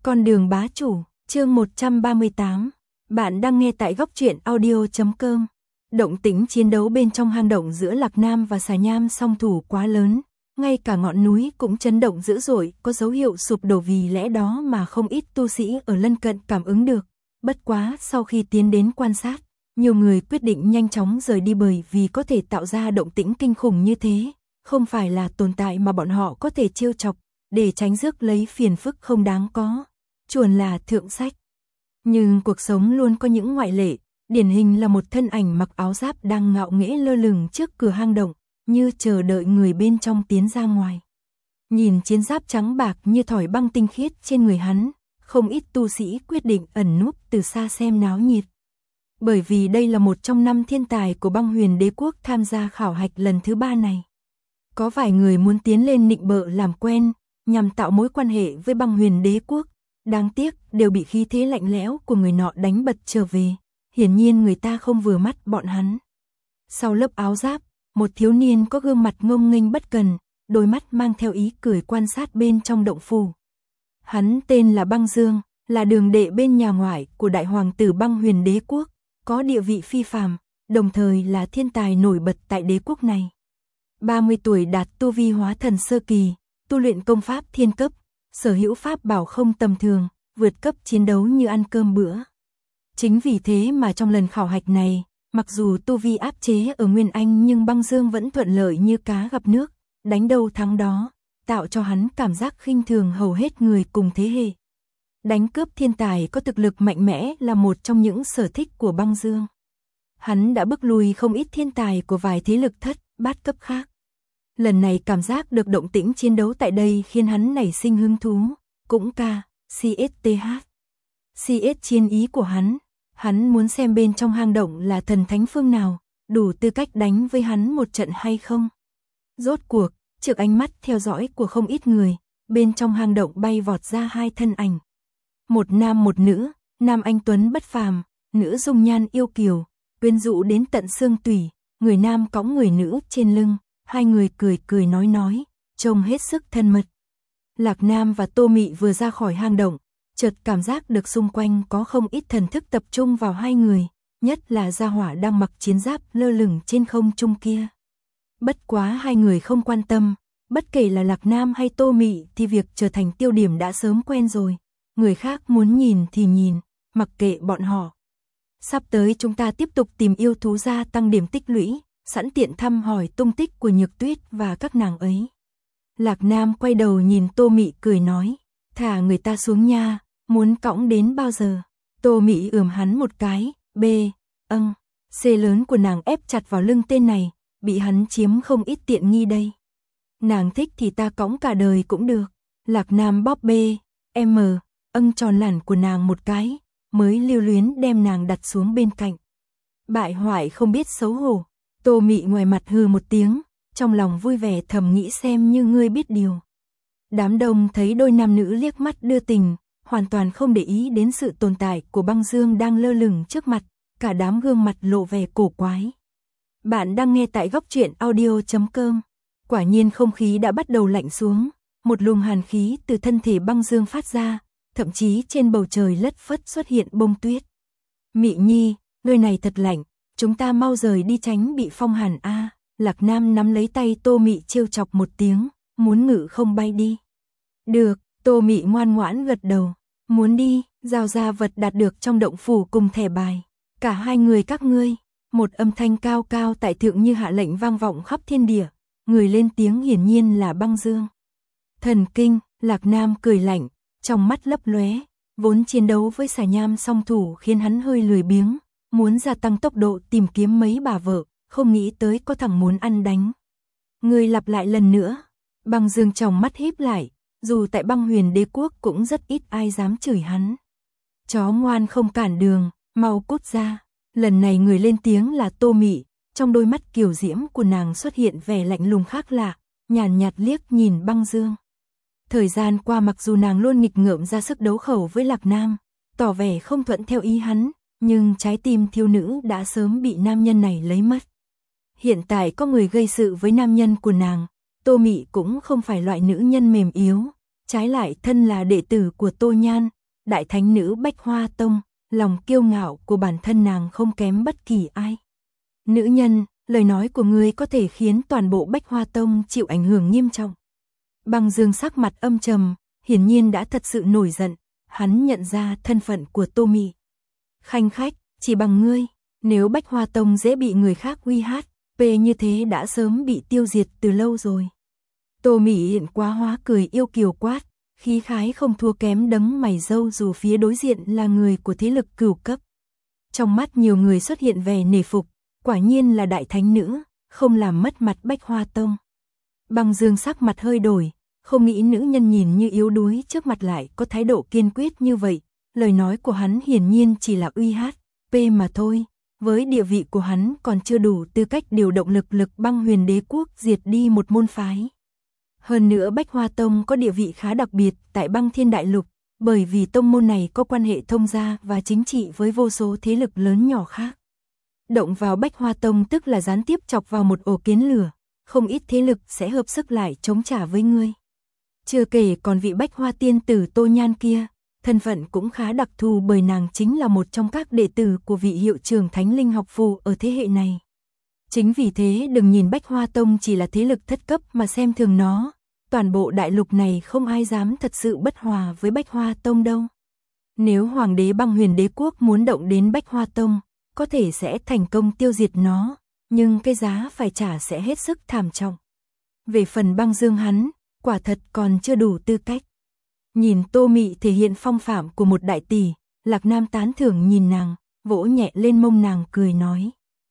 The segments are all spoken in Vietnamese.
Con đường bá chủ, chương 138. Bạn đang nghe tại góc truyện audio.com. Động tĩnh chiến đấu bên trong hang động giữa Lạc Nam và Xà Nham song thủ quá lớn, ngay cả ngọn núi cũng chấn động dữ dội, có dấu hiệu sụp đổ, vì lẽ đó mà không ít tu sĩ ở lân cận cảm ứng được. Bất quá sau khi tiến đến quan sát, nhiều người quyết định nhanh chóng rời đi, bởi vì có thể tạo ra động tĩnh kinh khủng như thế, không phải là tồn tại mà bọn họ có thể trêu chọc, để tránh rước lấy phiền phức không đáng có. Chuồn là thượng sách. Nhưng cuộc sống luôn có những ngoại lệ, điển hình là một thân ảnh mặc áo giáp đang ngạo nghễ lơ lửng trước cửa hang động, như chờ đợi người bên trong tiến ra ngoài. Nhìn chiến giáp trắng bạc như thỏi băng tinh khiết trên người hắn, không ít tu sĩ quyết định ẩn núp từ xa xem náo nhiệt. Bởi vì đây là một trong 5 thiên tài của Băng Huyền Đế quốc tham gia khảo hạch lần thứ 3 này. Có vài người muốn tiến lên nịnh bợ làm quen, nhằm tạo mối quan hệ với Băng Huyền Đế quốc. Đáng tiếc, đều bị khí thế lạnh lẽo của người nọ đánh bật trở về. Hiển nhiên người ta không vừa mắt bọn hắn. Sau lớp áo giáp, một thiếu niên có gương mặt ngông nghênh bất cần, đôi mắt mang theo ý cười quan sát bên trong động phủ. Hắn tên là Băng Dương, là đường đệ bên nhà ngoại của đại hoàng tử Băng Huyền Đế quốc, có địa vị phi phàm, đồng thời là thiên tài nổi bật tại đế quốc này. 30 tuổi đạt tu vi hóa thần sơ kỳ, tu luyện công pháp thiên cấp, sở hữu pháp bảo không tầm thường, vượt cấp chiến đấu như ăn cơm bữa. Chính vì thế mà trong lần khảo hạch này, mặc dù tu vi áp chế ở Nguyên Anh, nhưng Băng Dương vẫn thuận lợi như cá gặp nước, đánh đâu thắng đó, tạo cho hắn cảm giác khinh thường hầu hết người cùng thế hệ. Đánh cướp thiên tài có thực lực mạnh mẽ là một trong những sở thích của Băng Dương. Hắn đã bức lui không ít thiên tài của vài thế lực thất, bát cấp khác. Lần này cảm giác được động tĩnh chiến đấu tại đây khiến hắn nảy sinh hứng thú, cũng CSTH. CS chiến ý của hắn muốn xem bên trong hang động là thần thánh phương nào, đủ tư cách đánh với hắn một trận hay không. Rốt cuộc, trước ánh mắt theo dõi của không ít người, bên trong hang động bay vọt ra 2 thân ảnh. Một nam một nữ, nam anh tuấn bất phàm, nữ dung nhan yêu kiều, quyến rũ đến tận xương tủy, người nam cõng người nữ trên lưng. Hai người cười cười nói, trông hết sức thân mật. Lạc Nam và Tô Mị vừa ra khỏi hang động, chợt cảm giác được xung quanh có không ít thần thức tập trung vào hai người, nhất là gia hỏa đang mặc chiến giáp lơ lửng trên không trung kia. Bất quá hai người không quan tâm, bất kể là Lạc Nam hay Tô Mị thì việc trở thành tiêu điểm đã sớm quen rồi, người khác muốn nhìn thì nhìn, mặc kệ bọn họ. Sắp tới chúng ta tiếp tục tìm yêu thú gia tăng điểm tích lũy, sẵn tiện thăm hỏi tung tích của Nhược Tuyết và các nàng ấy. Lạc Nam quay đầu nhìn Tô Mị cười nói, thả người ta xuống nha, muốn cõng đến bao giờ? Tô Mị ườm hắn một cái, C lớn của nàng ép chặt vào lưng tên này, bị hắn chiếm không ít tiện nghi đây. Nàng thích thì ta cõng cả đời cũng được. Lạc Nam bóp tròn lẳn của nàng một cái, mới lưu luyến đem nàng đặt xuống bên cạnh. Bại hoại không biết xấu hổ. Tô Mị ngoài mặt hừ một tiếng, trong lòng vui vẻ thầm nghĩ xem như ngươi biết điều. Đám đông thấy đôi nam nữ liếc mắt đưa tình, hoàn toàn không để ý đến sự tồn tại của Băng Dương đang lơ lửng trước mặt, cả đám gương mặt lộ vẻ cổ quái. Bạn đang nghe tại góc truyện audio.com. Quả nhiên không khí đã bắt đầu lạnh xuống, một luồng hàn khí từ thân thể Băng Dương phát ra, thậm chí trên bầu trời lất phất xuất hiện bông tuyết. Mị nhi, nơi này thật lạnh. Chúng ta mau rời đi tránh bị phong hàn a. Lạc Nam nắm lấy tay Tô Mị trêu chọc một tiếng, muốn ngự không bay đi. Được, Tô Mị ngoan ngoãn gật đầu, muốn đi, giao ra vật đạt được trong động phủ cùng thẻ bài. Cả hai người các ngươi, một âm thanh cao cao tại thượng như hạ lệnh vang vọng khắp thiên địa, người lên tiếng hiển nhiên là Băng Dương. Thần kinh, Lạc Nam cười lạnh, trong mắt lấp lóe, vốn chiến đấu với Xà Nham song thủ khiến hắn hơi lười biếng. Muốn gia tăng tốc độ tìm kiếm mấy bà vợ, không nghĩ tới có thằng muốn ăn đánh. Người lặp lại lần nữa. Băng Dương trong mắt híp lại, dù tại Băng Huyền Đế quốc cũng rất ít ai dám chửi hắn. Chó ngoan không cản đường, mau cút ra. Lần này người lên tiếng là Tô Mị, trong đôi mắt kiều diễm của nàng xuất hiện vẻ lạnh lùng khác lạ, nhàn nhạt liếc nhìn Băng Dương. Thời gian qua mặc dù nàng luôn nghịch ngợm ra sức đấu khẩu với Lạc Nam, tỏ vẻ không thuận theo ý hắn, nhưng trái tim thiếu nữ đã sớm bị nam nhân này lấy mất. Hiện tại có người gây sự với nam nhân của nàng, Tô Mị cũng không phải loại nữ nhân mềm yếu, Trái lại thân là đệ tử của Tô Nhan, đại thánh nữ Bách Hoa Tông, lòng kiêu ngạo của bản thân nàng không kém bất kỳ ai. Nữ nhân, lời nói của ngươi có thể khiến toàn bộ Bách Hoa Tông chịu ảnh hưởng nghiêm trọng. Băng Dương sắc mặt âm trầm, hiển nhiên đã thật sự nổi giận, hắn nhận ra thân phận của Tô Mị. Khanh khách, chỉ bằng ngươi, nếu Bách Hoa Tông dễ bị người khác uy hát, như thế đã sớm bị tiêu diệt từ lâu rồi. Tô Mị hiện quá hóa cười yêu kiều quát, khí khái không thua kém đấng mày râu dù phía đối diện là người của thế lực cửu cấp. Trong mắt nhiều người xuất hiện vẻ nể phục, quả nhiên là đại thánh nữ, không làm mất mặt Bách Hoa Tông. Băng Dương sắc mặt hơi đổi, không nghĩ nữ nhân nhìn như yếu đuối trước mặt lại có thái độ kiên quyết như vậy, lời nói của hắn hiển nhiên chỉ là uy hát, mà thôi, với địa vị của hắn còn chưa đủ tư cách điều động lực băng huyền đế quốc diệt đi một môn phái. Hơn nữa Bách Hoa Tông có địa vị khá đặc biệt tại băng thiên đại lục, bởi vì tông môn này có quan hệ thông gia và chính trị với vô số thế lực lớn nhỏ khác. Động vào Bách Hoa Tông tức là gián tiếp chọc vào một ổ kiến lửa, không ít thế lực sẽ hợp sức lại chống trả với ngươi. Chưa kể còn vị Bách Hoa tiên tử Tô Nhan kia, thân phận cũng khá đặc thù bởi nàng chính là một trong các đệ tử của vị hiệu trưởng Thánh Linh học phù ở thế hệ này. Chính vì thế đừng nhìn Bách Hoa Tông chỉ là thế lực thất cấp mà xem thường nó, toàn bộ đại lục này không ai dám thật sự bất hòa với Bách Hoa Tông đâu. Nếu Hoàng đế băng huyền đế quốc muốn động đến Bách Hoa Tông, có thể sẽ thành công tiêu diệt nó, nhưng cái giá phải trả sẽ hết sức thảm trọng. Về phần Băng Dương hắn, quả thật còn chưa đủ tư cách. Nhìn Tô Mị thể hiện phong phạm của một đại tỷ, Lạc Nam tán thưởng nhìn nàng, vỗ nhẹ lên mông nàng cười nói.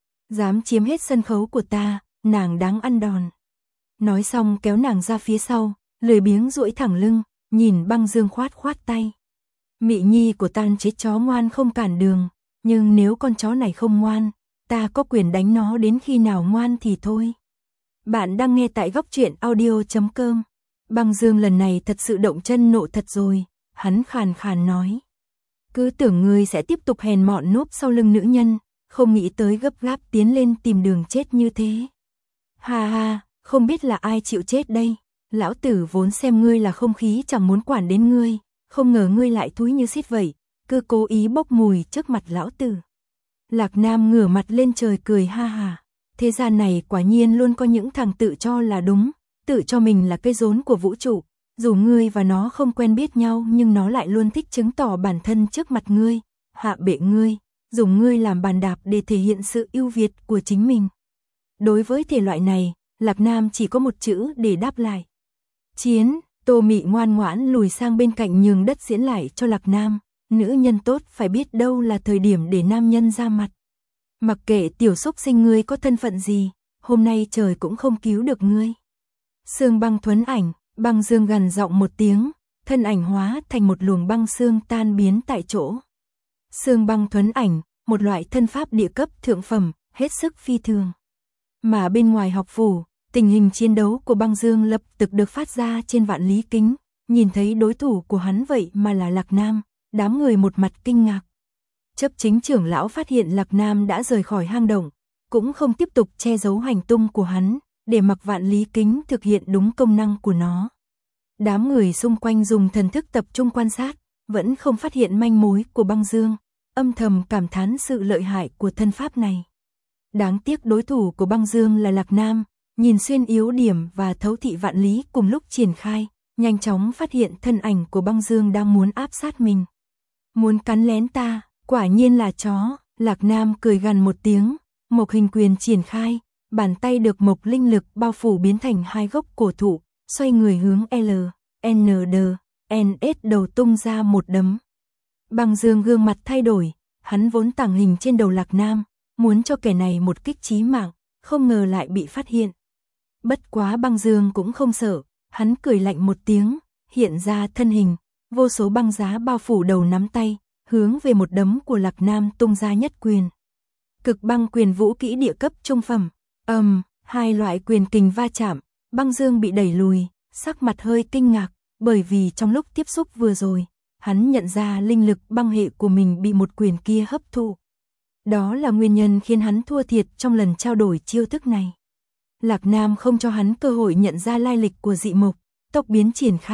Dám chiếm hết sân khấu của ta, nàng đáng ăn đòn. Nói xong kéo nàng ra phía sau, lười biếng duỗi thẳng lưng, nhìn Băng Dương khoát khoát tay. Mị nhi của ta chết chó ngoan không cản đường, nhưng nếu con chó này không ngoan, ta có quyền đánh nó đến khi nào ngoan thì thôi. Bạn đang nghe tại góc truyện audio.com. Băng Dương lần này thật sự động chân nộ thật rồi, hắn khàn khàn nói. Cứ tưởng ngươi sẽ tiếp tục hèn mọn núp sau lưng nữ nhân, không nghĩ tới gấp gáp tiến lên tìm đường chết như thế. Ha ha, không biết là ai chịu chết đây, lão tử vốn xem ngươi là không khí chẳng muốn quản đến ngươi, không ngờ ngươi lại thúi như xít vậy, cứ cố ý bốc mùi trước mặt lão tử. Lạc Nam ngửa mặt lên trời cười ha ha, thế gian này quả nhiên luôn có những thằng tự cho là đúng, tự cho mình là cây rốn của vũ trụ, dù ngươi và nó không quen biết nhau nhưng nó lại luôn thích chứng tỏ bản thân trước mặt ngươi, hạ bệ ngươi, dùng ngươi làm bàn đạp để thể hiện sự ưu việt của chính mình. Đối với thể loại này, Lạc Nam chỉ có một chữ để đáp lại. Chiến. Tô Mị ngoan ngoãn lùi sang bên cạnh nhường đất diễn lại cho Lạc Nam, nữ nhân tốt phải biết đâu là thời điểm để nam nhân ra mặt. Mặc kệ tiểu xúc sinh ngươi có thân phận gì, hôm nay trời cũng không cứu được ngươi. Sương băng thuấn ảnh, Băng Dương gằn giọng một tiếng, thân ảnh hóa thành một luồng băng sương tan biến tại chỗ. Sương băng thuấn ảnh, một loại thân pháp địa cấp thượng phẩm, hết sức phi thường. Mà bên ngoài học phủ, tình hình chiến đấu của Băng Dương lập tức được phát ra trên vạn lý kính, nhìn thấy đối thủ của hắn vậy mà là Lạc Nam, đám người một mặt kinh ngạc. Chấp chính trưởng lão phát hiện Lạc Nam đã rời khỏi hang động, cũng không tiếp tục che giấu hành tung của hắn, để mặc vạn lý kính thực hiện đúng công năng của nó. Đám người xung quanh dùng thần thức tập trung quan sát, vẫn không phát hiện manh mối của Băng Dương, âm thầm cảm thán sự lợi hại của thân pháp này. Đáng tiếc đối thủ của Băng Dương là Lạc Nam, nhìn xuyên yếu điểm và thấu thị vạn lý cùng lúc triển khai, nhanh chóng phát hiện thân ảnh của Băng Dương đang muốn áp sát mình. Muốn cắn lén ta, quả nhiên là chó. Lạc Nam cười gằn một tiếng, mộc hình quyền triển khai, bàn tay được mộc linh lực bao phủ biến thành hai gốc cổ thụ, xoay người hướng NS đầu tung ra một đấm. Băng Dương gương mặt thay đổi, hắn vốn tàng hình trên đầu Lạc Nam, muốn cho kẻ này một kích chí mạng, không ngờ lại bị phát hiện. Bất quá Băng Dương cũng không sợ, hắn cười lạnh một tiếng, hiện ra thân hình, vô số băng giá bao phủ đầu nắm tay, hướng về một đấm của Lạc Nam tung ra nhất quyền. Cực băng quyền vũ kỹ địa cấp trung phẩm, hai loại quyền kình va chạm, Băng Dương bị đẩy lùi, sắc mặt hơi kinh ngạc, bởi vì trong lúc tiếp xúc vừa rồi, hắn nhận ra linh lực băng hệ của mình bị một quyền kia hấp thụ. Đó là nguyên nhân khiến hắn thua thiệt trong lần trao đổi chiêu thức này. Lạc Nam không cho hắn cơ hội nhận ra lai lịch của dị mộc, tốc biến triển khai,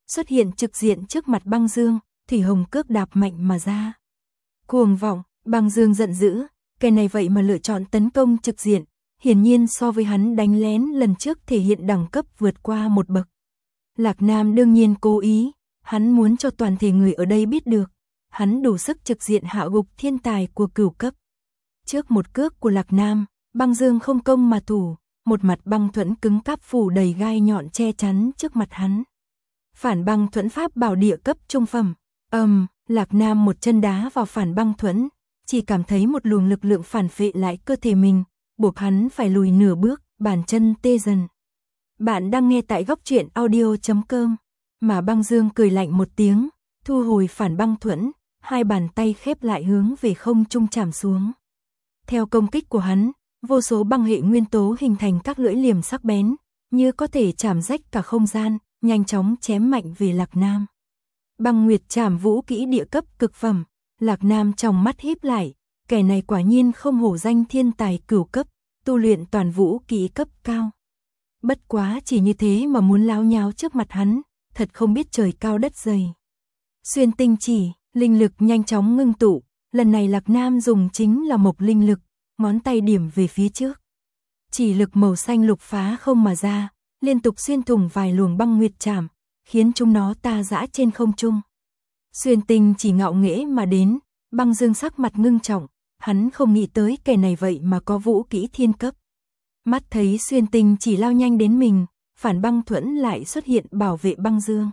xuất hiện trực diện trước mặt Băng Dương, Thủy Hồng cước đạp mạnh mà ra. Cuồng vọng, Băng Dương giận dữ, kẻ này vậy mà lựa chọn tấn công trực diện, hiển nhiên so với hắn đánh lén lần trước thể hiện đẳng cấp vượt qua một bậc. Lạc Nam đương nhiên cố ý, hắn muốn cho toàn thể người ở đây biết được, hắn đủ sức trực diện hạ gục thiên tài của cửu cấp. Trước một cước của Lạc Nam, Băng Dương không công mà thủ, một mặt băng thuẫn cứng cáp phủ đầy gai nhọn che chắn trước mặt hắn. Phản băng thuẫn pháp bảo địa cấp trung phẩm. Lạc Nam một chân đá vào phản băng thuẫn, chỉ cảm thấy một luồng lực lượng phản phệ lại cơ thể mình, buộc hắn phải lùi nửa bước, bàn chân tê dần. Bạn đang nghe tại góc truyện audio.com. Mà Băng Dương cười lạnh một tiếng, thu hồi phản băng thuẫn, hai bàn tay khép lại hướng về không trung chạm xuống. Theo công kích của hắn, vô số băng hệ nguyên tố hình thành các lưỡi liềm sắc bén, như có thể chạm rách cả không gian, nhanh chóng chém mạnh về Lạc Nam. Băng Nguyệt Trảm vũ kỹ địa cấp cực phẩm, Lạc Nam trong mắt híp lại, kẻ này quả nhiên không hổ danh thiên tài cửu cấp, tu luyện toàn vũ kỹ cấp cao. Bất quá chỉ như thế mà muốn láo nháo trước mặt hắn, thật không biết trời cao đất dày. Xuyên tinh chỉ, linh lực nhanh chóng ngưng tụ, lần này Lạc Nam dùng chính là mộc linh lực, ngón tay điểm về phía trước. Chỉ lực màu xanh lục phá không mà ra, liên tục xuyên thủng vài luồng băng nguyệt trảm, khiến chúng nó ta dã trên không trung. Xuyên tinh chỉ ngạo nghễ mà đến, Băng Dương sắc mặt ngưng trọng, hắn không nghĩ tới kẻ này vậy mà có vũ kỹ thiên cấp. Mắt thấy xuyên tinh chỉ lao nhanh đến mình, phản băng thuẫn lại xuất hiện bảo vệ Băng Dương.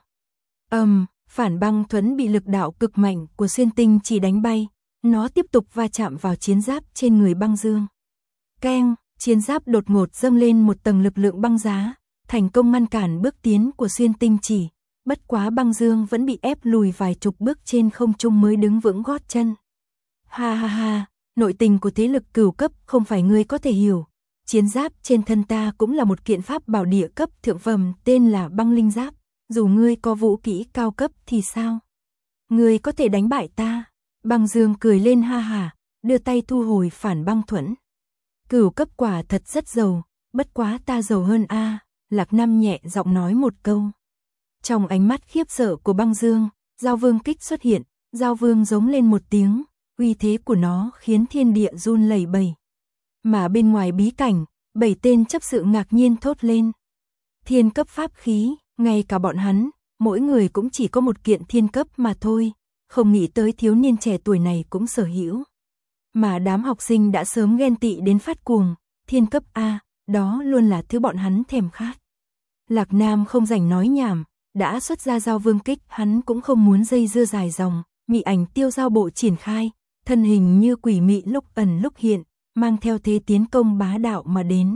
Phản băng thuẫn bị lực đạo cực mạnh của xuyên tinh chỉ đánh bay, nó tiếp tục va chạm vào chiến giáp trên người Băng Dương. Keng, chiến giáp đột ngột dâng lên một tầng lực lượng băng giá, thành công ngăn cản bước tiến của xuyên tinh chỉ. Bất quá Băng Dương vẫn bị ép lùi vài chục bước trên không trung mới đứng vững gót chân. Ha ha ha, nội tình của thế lực cửu cấp không phải ngươi có thể hiểu. Chiến giáp trên thân ta cũng là một kiện pháp bảo địa cấp thượng phẩm tên là băng linh giáp. Dù ngươi có vũ kỹ cao cấp thì sao? Ngươi có thể đánh bại ta. Băng Dương cười lên ha hả, đưa tay thu hồi phản băng thuẫn. Cửu cấp quả thật rất giàu, bất quá ta giàu hơn a. Lạc Nam nhẹ giọng nói một câu. Trong ánh mắt khiếp sợ của Băng Dương, Giao Vương kích xuất hiện, Giao Vương giống lên một tiếng, uy thế của nó khiến thiên địa run lẩy bẩy. Mà bên ngoài bí cảnh, 7 tên chấp sự ngạc nhiên thốt lên. Thiên cấp pháp khí, ngay cả bọn hắn, mỗi người cũng chỉ có một kiện thiên cấp mà thôi, không nghĩ tới thiếu niên trẻ tuổi này cũng sở hữu. Mà đám học sinh đã sớm ghen tị đến phát cuồng, thiên cấp A, đó luôn là thứ bọn hắn thèm khát. Lạc Nam không rảnh nói nhảm, đã xuất ra Giao Vương kích, hắn cũng không muốn dây dưa dài dòng, mị ảnh tiêu giao bộ triển khai, thân hình như quỷ mị lúc ẩn lúc hiện, mang theo thế tiến công bá đạo mà đến.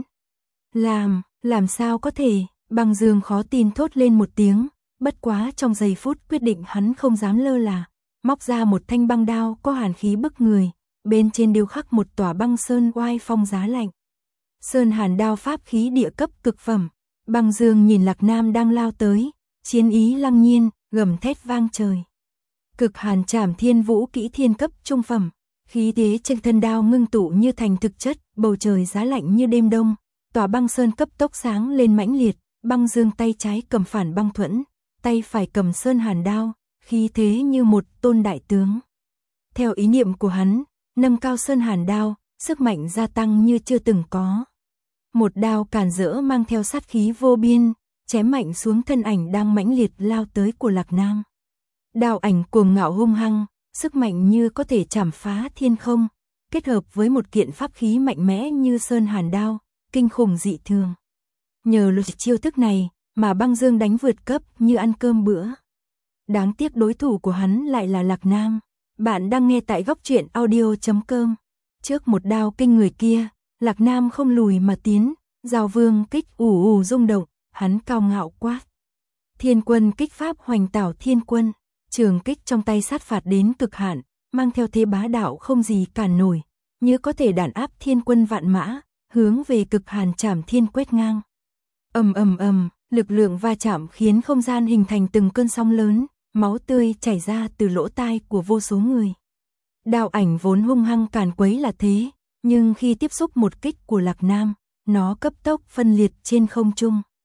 Làm sao có thể, Băng Dương khó tin thốt lên một tiếng, bất quá trong giây phút quyết định hắn không dám lơ là, móc ra một thanh băng đao có hàn khí bức người, bên trên điêu khắc một tòa băng sơn oai phong giá lạnh. Sơn hàn đao pháp khí địa cấp cực phẩm. Băng Dương nhìn Lạc Nam đang lao tới, chiến ý lăng nhiên, gầm thét vang trời. Cực hàn trảm thiên vũ kỹ thiên cấp trung phẩm, khí thế trên thân đao ngưng tụ như thành thực chất, bầu trời giá lạnh như đêm đông, tòa băng sơn cấp tốc sáng lên mãnh liệt. Băng Dương tay trái cầm phản băng thuẫn, tay phải cầm sơn hàn đao, khí thế như một tôn đại tướng. Theo ý niệm của hắn, nâng cao sơn hàn đao, sức mạnh gia tăng như chưa từng có. Một đao càn rỡ mang theo sát khí vô biên, chém mạnh xuống thân ảnh đang mãnh liệt lao tới của Lạc Nam. Đao ảnh cuồng ngạo hung hăng, sức mạnh như có thể chảm phá thiên không, kết hợp với một kiện pháp khí mạnh mẽ như sơn hàn đao, kinh khủng dị thường. Nhờ luật chiêu thức này mà Băng Dương đánh vượt cấp như ăn cơm bữa. Đáng tiếc đối thủ của hắn lại là Lạc Nam. Bạn đang nghe tại góc truyện audio.com. Trước một đao kinh người kia, Lạc Nam không lùi mà tiến, Giao Vương kích ù rung động, hắn cao ngạo quát. Thiên quân kích pháp hoành tảo thiên quân, trường kích trong tay sát phạt đến cực hạn, mang theo thế bá đạo không gì cản nổi, như có thể đàn áp thiên quân vạn mã, hướng về cực hàn trảm thiên quét ngang. Lực lượng va chạm khiến không gian hình thành từng cơn sóng lớn, máu tươi chảy ra từ lỗ tai của vô số người. Đao ảnh vốn hung hăng càn quấy là thế, nhưng khi tiếp xúc một kích của Lạc Nam, nó cấp tốc phân liệt trên không trung.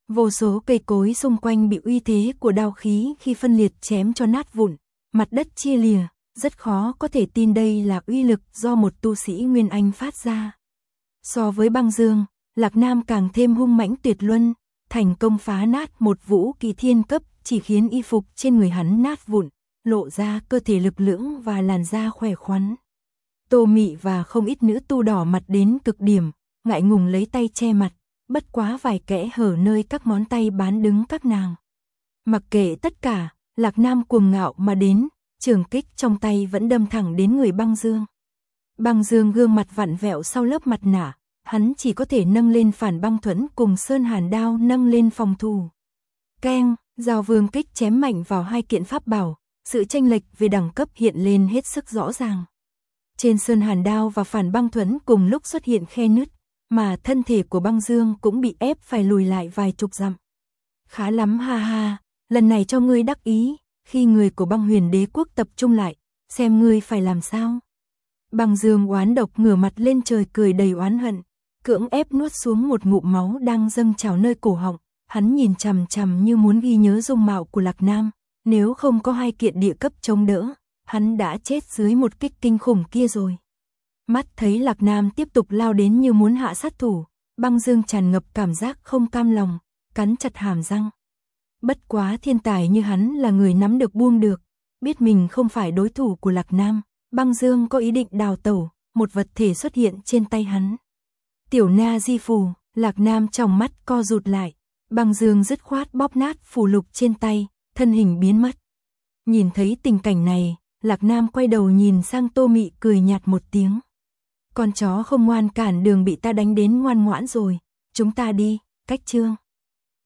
Vô số cây cối xung quanh bị uy thế của đao khí khi phân liệt chém cho nát vụn, mặt đất chia lìa, rất khó có thể tin đây là uy lực do một tu sĩ Nguyên Anh phát ra. So với Băng Dương, Lạc Nam càng thêm hung mãnh tuyệt luân, thành công phá nát một vũ kỳ thiên cấp, chỉ khiến y phục trên người hắn nát vụn, lộ ra cơ thể lực lưỡng và làn da khỏe khoắn. Tô Mị và không ít nữ tu đỏ mặt đến cực điểm, ngại ngùng lấy tay che mặt, bất quá vài kẽ hở nơi các ngón tay bán đứng các nàng. Mặc kệ tất cả, Lạc Nam cuồng ngạo mà đến, trường kích trong tay vẫn đâm thẳng đến người Băng Dương. Băng Dương gương mặt vặn vẹo sau lớp mặt nạ, hắn chỉ có thể nâng lên phản băng thuẫn cùng Sơn Hàn đao nâng lên phòng thủ. Keng, Giao Vương kích chém mạnh vào hai kiện pháp bảo, sự chênh lệch về đẳng cấp hiện lên hết sức rõ ràng. Trên Sơn Hàn đao và phản băng thuẫn cùng lúc xuất hiện khe nứt, mà thân thể của Băng Dương cũng bị ép phải lùi lại vài chục dặm. Khá lắm ha ha, lần này cho ngươi đắc ý, khi người của Băng Huyền Đế quốc tập trung lại, xem ngươi phải làm sao. Băng Dương oán độc ngửa mặt lên trời cười đầy oán hận, cưỡng ép nuốt xuống một ngụm máu đang dâng trào nơi cổ họng, hắn nhìn chằm chằm như muốn ghi nhớ dung mạo của Lạc Nam, nếu không có hai kiện địa cấp chống đỡ, hắn đã chết dưới một kích kinh khủng kia rồi. Mắt thấy Lạc Nam tiếp tục lao đến như muốn hạ sát thủ, Băng Dương tràn ngập cảm giác không cam lòng, cắn chặt hàm răng. Bất quá thiên tài như hắn là người nắm được buông được, biết mình không phải đối thủ của Lạc Nam, Băng Dương có ý định đào tẩu, một vật thể xuất hiện trên tay hắn. Tiểu Na Di phù, Lạc Nam trong mắt co rụt lại, Băng Dương dứt khoát bóp nát phù lục trên tay, thân hình biến mất. Nhìn thấy tình cảnh này, Lạc Nam quay đầu nhìn sang Tô Mị cười nhạt một tiếng. Con chó không ngoan cản đường bị ta đánh đến ngoan ngoãn rồi, chúng ta đi, cách chương.